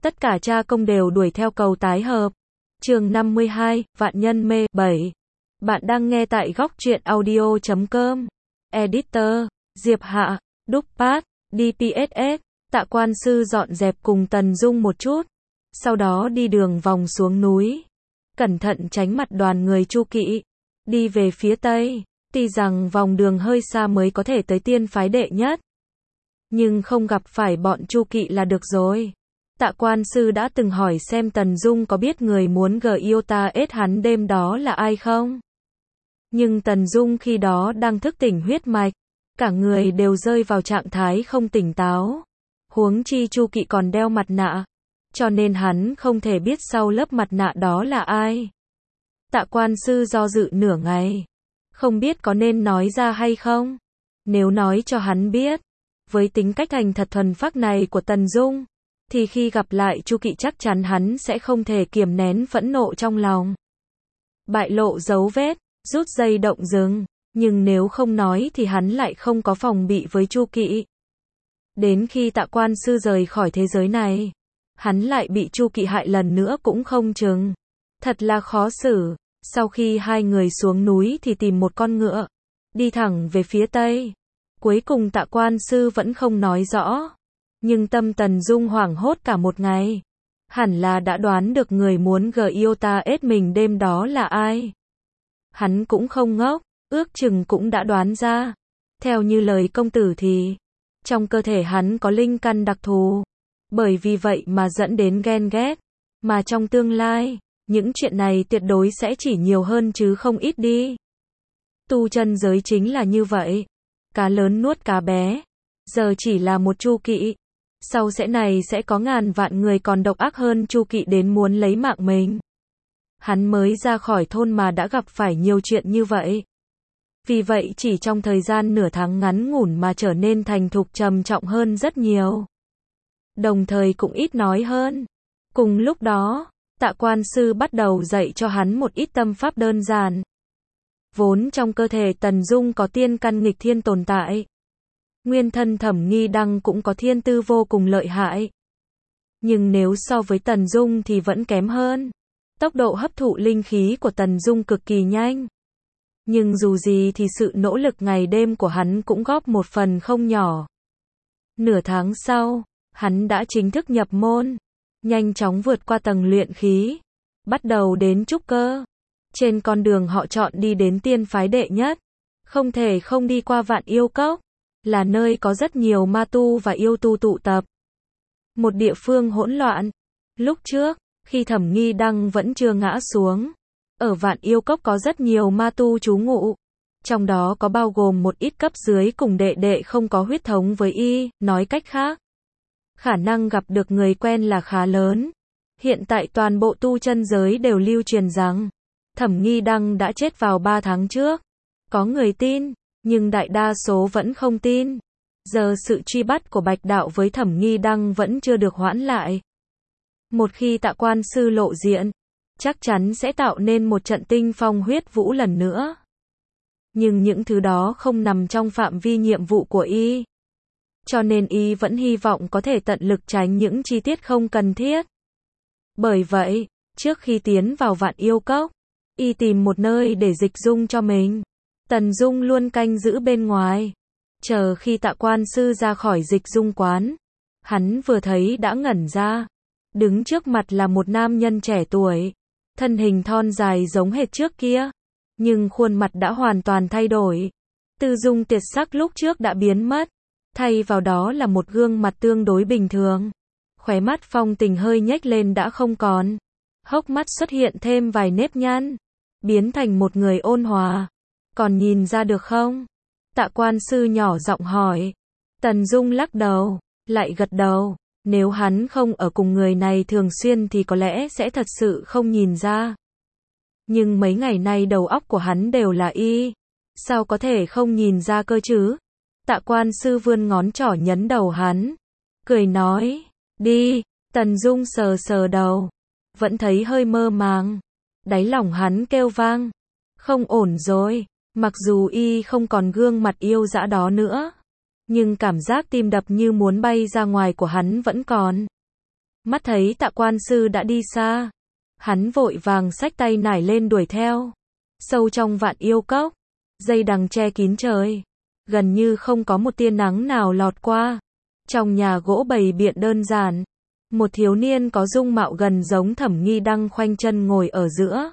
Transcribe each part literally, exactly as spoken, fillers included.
Tất cả cha công đều đuổi theo cầu tái hợp. Chương năm mươi hai, Vạn Nhân Mê, bảy. Bạn đang nghe tại góc truyện audio chấm com. Editor, Diệp Hạ, Đúc Pát, đê pê ét ét. Tạ quan sư dọn dẹp cùng Tần Dung một chút. Sau đó đi đường vòng xuống núi. Cẩn thận tránh mặt đoàn người Chu Kỵ. Đi về phía tây. Tuy rằng vòng đường hơi xa mới có thể tới tiên phái đệ nhất. Nhưng không gặp phải bọn Chu Kỵ là được rồi. Tạ quan sư đã từng hỏi xem Tần Dung có biết người muốn gờ yêu ta ết hắn đêm đó là ai không? Nhưng Tần Dung khi đó đang thức tỉnh huyết mạch. Cả người đều rơi vào trạng thái không tỉnh táo. Huống chi Chu Kỵ còn đeo mặt nạ. Cho nên hắn không thể biết sau lớp mặt nạ đó là ai. Tạ quan sư do dự nửa ngày. Không biết có nên nói ra hay không? Nếu nói cho hắn biết. Với tính cách thành thật thuần phác này của Tần Dung. Thì khi gặp lại Chu Kỵ chắc chắn hắn sẽ không thể kiềm nén phẫn nộ trong lòng. Bại lộ dấu vết, rút dây động rừng. Nhưng nếu không nói thì hắn lại không có phòng bị với Chu Kỵ. Đến khi Tạ quan sư rời khỏi thế giới này. Hắn lại bị Chu Kỵ hại lần nữa cũng không chừng. Thật là khó xử. Sau khi hai người xuống núi thì tìm một con ngựa. Đi thẳng về phía tây. Cuối cùng Tạ quan sư vẫn không nói rõ. Nhưng tâm Tần Dung hoảng hốt cả một ngày. Hẳn là đã đoán được người muốn gờ yêu ta ết mình đêm đó là ai. Hắn cũng không ngốc, ước chừng cũng đã đoán ra. Theo như lời công tử thì, trong cơ thể hắn có linh căn đặc thù. Bởi vì vậy mà dẫn đến ghen ghét. Mà trong tương lai, những chuyện này tuyệt đối sẽ chỉ nhiều hơn chứ không ít đi. Tu chân giới chính là như vậy. Cá lớn nuốt cá bé. Giờ chỉ là một Chu Kỵ. Sau sẽ này sẽ có ngàn vạn người còn độc ác hơn Chu Kỵ đến muốn lấy mạng mình. Hắn mới ra khỏi thôn mà đã gặp phải nhiều chuyện như vậy. Vì vậy chỉ trong thời gian nửa tháng ngắn ngủn mà trở nên thành thục trầm trọng hơn rất nhiều. Đồng thời cũng ít nói hơn. Cùng lúc đó, Tạ quan sư bắt đầu dạy cho hắn một ít tâm pháp đơn giản. Vốn trong cơ thể Tần Dung có tiên căn nghịch thiên tồn tại. Nguyên thân Thẩm Nghi Đăng cũng có thiên tư vô cùng lợi hại. Nhưng nếu so với Tần Dung thì vẫn kém hơn. Tốc độ hấp thụ linh khí của Tần Dung cực kỳ nhanh. Nhưng dù gì thì sự nỗ lực ngày đêm của hắn cũng góp một phần không nhỏ. Nửa tháng sau, hắn đã chính thức nhập môn. Nhanh chóng vượt qua tầng luyện khí. Bắt đầu đến trúc cơ. Trên con đường họ chọn đi đến tiên phái đệ nhất. Không thể không đi qua Vạn Yêu Cốc. Là nơi có rất nhiều ma tu và yêu tu tụ tập. Một địa phương hỗn loạn. Lúc trước, khi Thẩm Nghi Đăng vẫn chưa ngã xuống. Ở Vạn Yêu Cốc có rất nhiều ma tu trú ngụ. Trong đó có bao gồm một ít cấp dưới cùng đệ đệ không có huyết thống với y, nói cách khác. Khả năng gặp được người quen là khá lớn. Hiện tại toàn bộ tu chân giới đều lưu truyền rằng Thẩm Nghi Đăng đã chết vào ba tháng trước. Có người tin, nhưng đại đa số vẫn không tin. Giờ sự truy bắt của Bạch Đạo với Thẩm Nghi Đăng vẫn chưa được hoãn lại. Một khi Tạ quan sư lộ diện, chắc chắn sẽ tạo nên một trận tinh phong huyết vũ lần nữa. Nhưng những thứ đó không nằm trong phạm vi nhiệm vụ của y. Cho nên y vẫn hy vọng có thể tận lực tránh những chi tiết không cần thiết. Bởi vậy, trước khi tiến vào Vạn Yêu Cốc, y tìm một nơi để dịch dung cho mình. Tần Dung luôn canh giữ bên ngoài. Chờ khi Tạ quan sư ra khỏi dịch dung quán. Hắn vừa thấy đã ngẩn ra. Đứng trước mặt là một nam nhân trẻ tuổi. Thân hình thon dài giống hệt trước kia. Nhưng khuôn mặt đã hoàn toàn thay đổi. Tư dung tuyệt sắc lúc trước đã biến mất. Thay vào đó là một gương mặt tương đối bình thường. Khóe mắt phong tình hơi nhếch lên đã không còn. Hốc mắt xuất hiện thêm vài nếp nhăn. Biến thành một người ôn hòa. Còn nhìn ra được không? Tạ quan sư nhỏ giọng hỏi. Tần Dung lắc đầu, lại gật đầu. Nếu hắn không ở cùng người này thường xuyên thì có lẽ sẽ thật sự không nhìn ra. Nhưng mấy ngày nay đầu óc của hắn đều là y. Sao có thể không nhìn ra cơ chứ? Tạ quan sư vươn ngón trỏ nhấn đầu hắn. Cười nói. Đi. Tần Dung sờ sờ đầu. Vẫn thấy hơi mơ màng. Đáy lòng hắn kêu vang. Không ổn rồi. Mặc dù y không còn gương mặt yêu dã đó nữa. Nhưng cảm giác tim đập như muốn bay ra ngoài của hắn vẫn còn. Mắt thấy Tạ quan sư đã đi xa, hắn vội vàng xách tay nải lên đuổi theo. Sâu trong Vạn Yêu Cốc, dây đằng che kín trời, gần như không có một tia nắng nào lọt qua. Trong nhà gỗ bày biện đơn giản, một thiếu niên có dung mạo gần giống Thẩm Nghi Đăng khoanh chân ngồi ở giữa.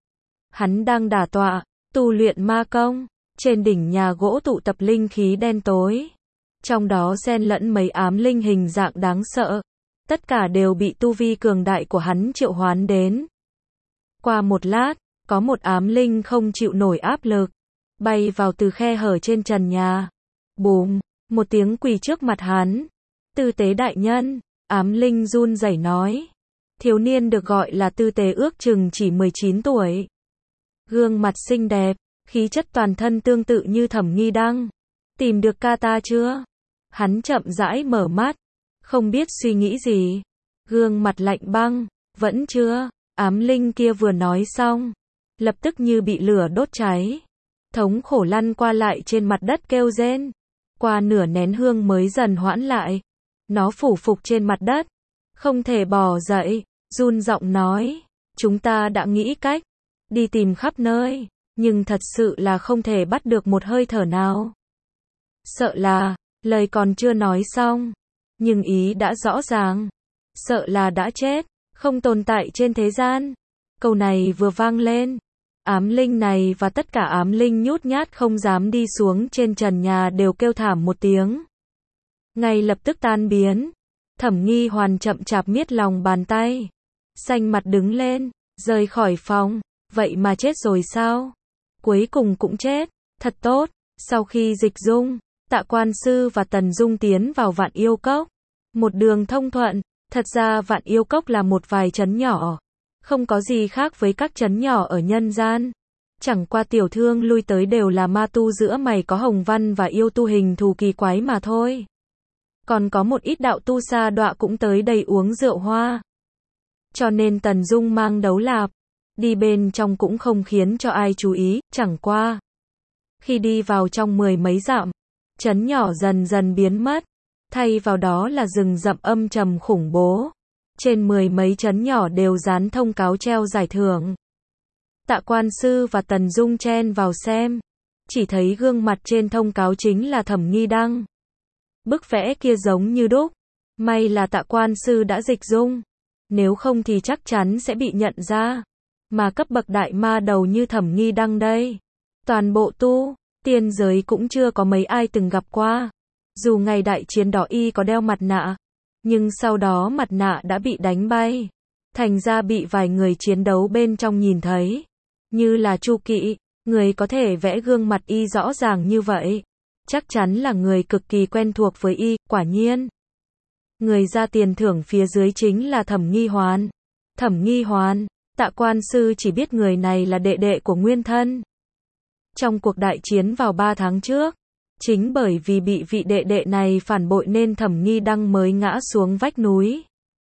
Hắn đang đả tọa, tu luyện ma công. Trên đỉnh nhà gỗ tụ tập linh khí đen tối, trong đó xen lẫn mấy ám linh hình dạng đáng sợ. Tất cả đều bị tu vi cường đại của hắn triệu hoán đến. Qua một lát, có một ám linh không chịu nổi áp lực, bay vào từ khe hở trên trần nhà. Bùm, một tiếng quỳ trước mặt hắn. Tư Tế đại nhân, ám linh run rẩy nói. Thiếu niên được gọi là Tư Tế ước chừng chỉ mười chín tuổi. Gương mặt xinh đẹp, khí chất toàn thân tương tự như Thẩm Nghi Đăng. Tìm được ca ta chưa? Hắn chậm rãi mở mắt, không biết suy nghĩ gì. Gương mặt lạnh băng, vẫn chưa. Ám linh kia vừa nói xong, lập tức như bị lửa đốt cháy. Thống khổ lăn qua lại trên mặt đất kêu rên. Qua nửa nén hương mới dần hoãn lại. Nó phủ phục trên mặt đất, không thể bò dậy, run giọng nói. Chúng ta đã nghĩ cách, đi tìm khắp nơi, nhưng thật sự là không thể bắt được một hơi thở nào. Sợ là, lời còn chưa nói xong, nhưng ý đã rõ ràng. Sợ là đã chết, không tồn tại trên thế gian. Câu này vừa vang lên, ám linh này và tất cả ám linh nhút nhát không dám đi xuống trên trần nhà đều kêu thảm một tiếng. Ngay lập tức tan biến. Thẩm Nghi Hoàn chậm chạp miết lòng bàn tay, xanh mặt đứng lên, rời khỏi phòng. Vậy mà chết rồi sao? Cuối cùng cũng chết, thật tốt. Sau khi dịch dung, Tạ quan sư và Tần Dung tiến vào Vạn Yêu Cốc. Một đường thông thuận. Thật ra Vạn Yêu Cốc là một vài trấn nhỏ, không có gì khác với các trấn nhỏ ở nhân gian. Chẳng qua tiểu thương lui tới đều là ma tu giữa mày có hồng văn và yêu tu hình thù kỳ quái mà thôi. Còn có một ít đạo tu sa đọa cũng tới đây uống rượu hoa. Cho nên Tần Dung mang đấu lạp, đi bên trong cũng không khiến cho ai chú ý, chẳng qua. Khi đi vào trong mười mấy dặm, trấn nhỏ dần dần biến mất. Thay vào đó là rừng rậm âm trầm khủng bố. Trên mười mấy trấn nhỏ đều dán thông cáo treo giải thưởng. Tạ quan sư và Tần Dung chen vào xem. Chỉ thấy gương mặt trên thông cáo chính là Thẩm Nghi Đăng. Bức vẽ kia giống như đúc. May là Tạ quan sư đã dịch dung. Nếu không thì chắc chắn sẽ bị nhận ra. Mà cấp bậc đại ma đầu như Thẩm Nghi Đăng đây, toàn bộ tu tiên giới cũng chưa có mấy ai từng gặp qua. Dù ngày đại chiến đó y có đeo mặt nạ, nhưng sau đó mặt nạ đã bị đánh bay. Thành ra bị vài người chiến đấu bên trong nhìn thấy. Như là Chu Kỵ, người có thể vẽ gương mặt y rõ ràng như vậy. Chắc chắn là người cực kỳ quen thuộc với y, quả nhiên. Người ra tiền thưởng phía dưới chính là Thẩm Nghi Hoàn. Thẩm Nghi Hoàn, Tạ quan sư chỉ biết người này là đệ đệ của nguyên thân. Trong cuộc đại chiến vào ba tháng trước, chính bởi vì bị vị đệ đệ này phản bội nên Thẩm Nghi Đăng mới ngã xuống vách núi.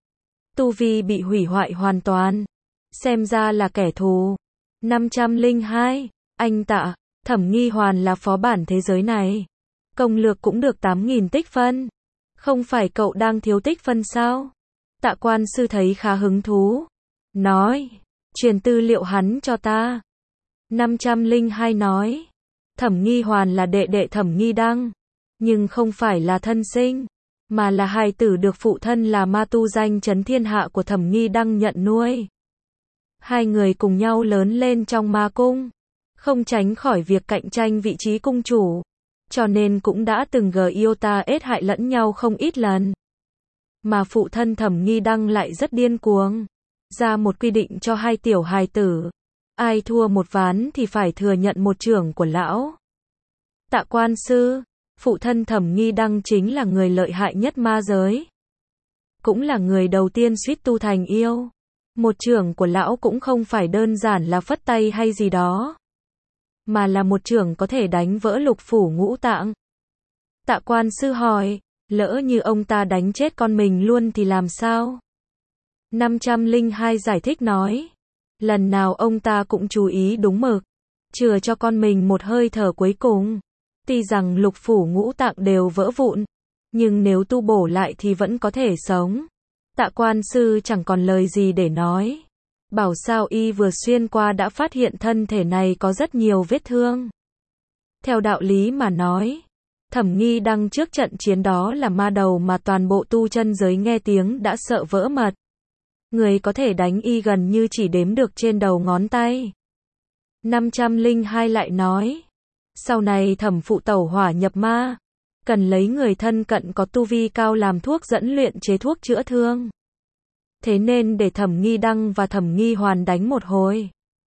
Tu vi bị hủy hoại hoàn toàn. Xem ra là kẻ thù. năm trăm lẻ hai, anh Tạ, Thẩm Nghi Hoàn là phó bản thế giới này. Công lược cũng được tám nghìn tích phân. Không phải cậu đang thiếu tích phân sao? Tạ quan sư thấy khá hứng thú. Nói, truyền tư liệu hắn cho ta. năm trăm lẻ hai nói. Thẩm Nghi Hoàn là đệ đệ Thẩm Nghi Đăng, nhưng không phải là thân sinh, mà là hài tử được phụ thân là ma tu danh chấn thiên hạ của Thẩm Nghi Đăng nhận nuôi. Hai người cùng nhau lớn lên trong ma cung, không tránh khỏi việc cạnh tranh vị trí cung chủ, cho nên cũng đã từng gờ yêu ta ết hại lẫn nhau không ít lần. Mà phụ thân Thẩm Nghi Đăng lại rất điên cuồng, ra một quy định cho hai tiểu hài tử. Ai thua một ván thì phải thừa nhận một chưởng của lão. Tạ quan sư, phụ thân Thẩm Nghi Đăng chính là người lợi hại nhất ma giới. Cũng là người đầu tiên suýt tu thành yêu. Một chưởng của lão cũng không phải đơn giản là phất tay hay gì đó, mà là một chưởng có thể đánh vỡ lục phủ ngũ tạng. Tạ quan sư hỏi, lỡ như ông ta đánh chết con mình luôn thì làm sao? năm trăm lẻ hai giải thích nói. Lần nào ông ta cũng chú ý đúng mực, chừa cho con mình một hơi thở cuối cùng. Tuy rằng lục phủ ngũ tạng đều vỡ vụn, nhưng nếu tu bổ lại thì vẫn có thể sống. Tạ quan sư chẳng còn lời gì để nói. Bảo sao y vừa xuyên qua đã phát hiện thân thể này có rất nhiều vết thương. Theo đạo lý mà nói, Thẩm Nghi Đăng trước trận chiến đó là ma đầu mà toàn bộ tu chân giới nghe tiếng đã sợ vỡ mật. Người có thể đánh y gần như chỉ đếm được trên đầu ngón tay. năm trăm lẻ hai lại nói, sau này Thẩm phụ tẩu hỏa nhập ma, cần lấy người thân cận có tu vi cao làm thuốc dẫn luyện chế thuốc chữa thương. Thế nên để Thẩm Nghi Đăng và Thẩm Nghi Hoàn đánh một hồi.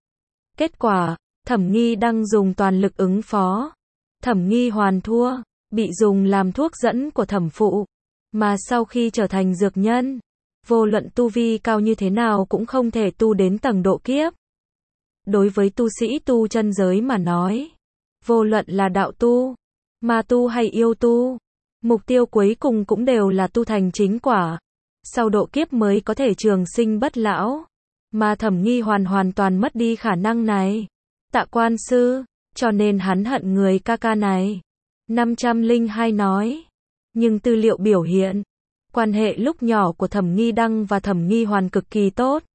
Kết quả, Thẩm Nghi Đăng dùng toàn lực ứng phó. Thẩm Nghi Hoàn thua, bị dùng làm thuốc dẫn của Thẩm phụ. Mà sau khi trở thành dược nhân, vô luận tu vi cao như thế nào cũng không thể tu đến tầng độ kiếp. Đối với tu sĩ tu chân giới mà nói, vô luận là đạo tu, ma tu hay yêu tu, mục tiêu cuối cùng cũng đều là tu thành chính quả. Sau độ kiếp mới có thể trường sinh bất lão. Mà Thẩm Nghi Hoàn hoàn toàn mất đi khả năng này. Tạ quan sư, cho nên hắn hận người ca ca này. năm trăm lẻ hai nói. Nhưng tư liệu biểu hiện, quan hệ lúc nhỏ của Thẩm Nghi Đăng và Thẩm Nghi Hoàn cực kỳ tốt.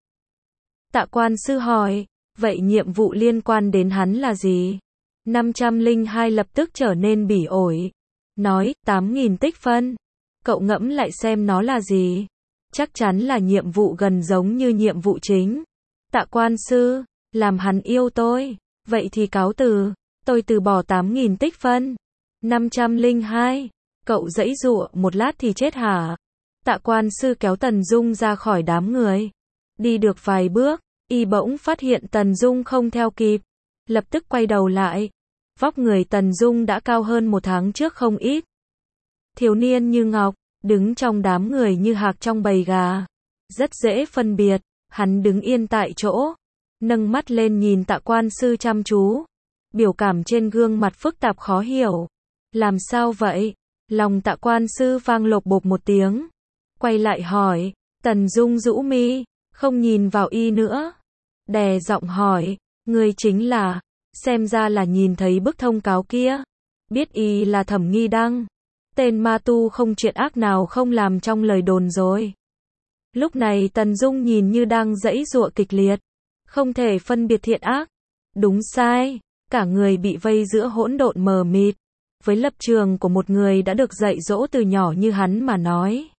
Tạ quan sư hỏi, vậy nhiệm vụ liên quan đến hắn là gì? năm trăm lẻ hai lập tức trở nên bỉ ổi. Nói, tám nghìn tích phân. Cậu ngẫm lại xem nó là gì? Chắc chắn là nhiệm vụ gần giống như nhiệm vụ chính. Tạ quan sư, làm hắn yêu tôi. Vậy thì cáo từ, tôi từ bỏ tám nghìn tích phân. năm trăm lẻ hai, cậu giãy giụa một lát thì chết hả? Tạ quan sư kéo Tần Dung ra khỏi đám người. Đi được vài bước, y bỗng phát hiện Tần Dung không theo kịp. Lập tức quay đầu lại. Vóc người Tần Dung đã cao hơn một tháng trước không ít. Thiếu niên như ngọc, đứng trong đám người như hạc trong bầy gà. Rất dễ phân biệt, hắn đứng yên tại chỗ. Nâng mắt lên nhìn Tạ quan sư chăm chú. Biểu cảm trên gương mặt phức tạp khó hiểu. Làm sao vậy? Lòng Tạ quan sư vang lộc bộp một tiếng. Quay lại hỏi, Tần Dung rũ mi, không nhìn vào y nữa. Đè giọng hỏi, người chính là, xem ra là nhìn thấy bức thông cáo kia. Biết y là Thẩm Nghi Đăng. Tên ma tu không chuyện ác nào không làm trong lời đồn rồi. Lúc này Tần Dung nhìn như đang giãy giụa kịch liệt. Không thể phân biệt thiện ác. Đúng sai. Cả người bị vây giữa hỗn độn mờ mịt. Với lập trường của một người đã được dạy dỗ từ nhỏ như hắn mà nói,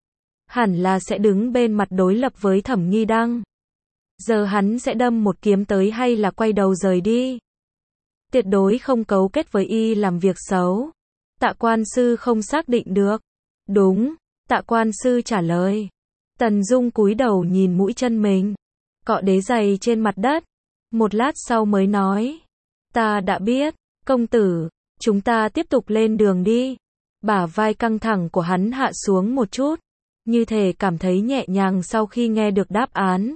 hẳn là sẽ đứng bên mặt đối lập với Thẩm Nghi Đăng. Giờ hắn sẽ đâm một kiếm tới hay là quay đầu rời đi? Tuyệt đối không cấu kết với y làm việc xấu. Tạ quan sư không xác định được. Đúng, Tạ quan sư trả lời. Tần Dung cúi đầu nhìn mũi chân mình, cọ đế giày trên mặt đất. Một lát sau mới nói, ta đã biết, công tử, chúng ta tiếp tục lên đường đi. Bả vai căng thẳng của hắn hạ xuống một chút, như thể cảm thấy nhẹ nhàng sau khi nghe được đáp án.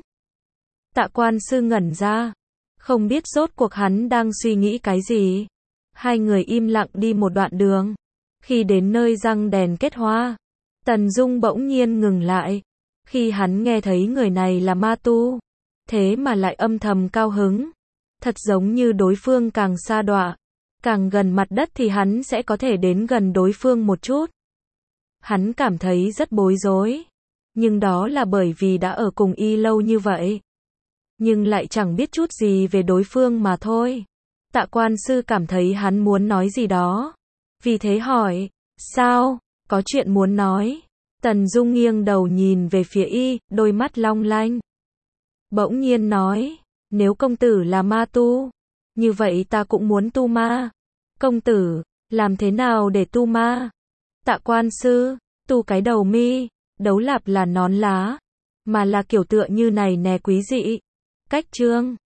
Tạ quan sư ngẩn ra, không biết rốt cuộc hắn đang suy nghĩ cái gì. Hai người im lặng đi một đoạn đường. Khi đến nơi răng đèn kết hoa, Tần Dung bỗng nhiên ngừng lại. Khi hắn nghe thấy người này là ma tu, thế mà lại âm thầm cao hứng. Thật giống như đối phương càng xa đọa, càng gần mặt đất thì hắn sẽ có thể đến gần đối phương một chút. Hắn cảm thấy rất bối rối. Nhưng đó là bởi vì đã ở cùng y lâu như vậy. Nhưng lại chẳng biết chút gì về đối phương mà thôi. Tạ quan sư cảm thấy hắn muốn nói gì đó. Vì thế hỏi, sao, có chuyện muốn nói? Tần Dung nghiêng đầu nhìn về phía y, đôi mắt long lanh. Bỗng nhiên nói, nếu công tử là ma tu, như vậy ta cũng muốn tu ma. Công tử, làm thế nào để tu ma? Tạ quan sư, tu cái đầu mi, đấu lạp là nón lá, mà là kiểu tựa như này nè quý dị. Cách chương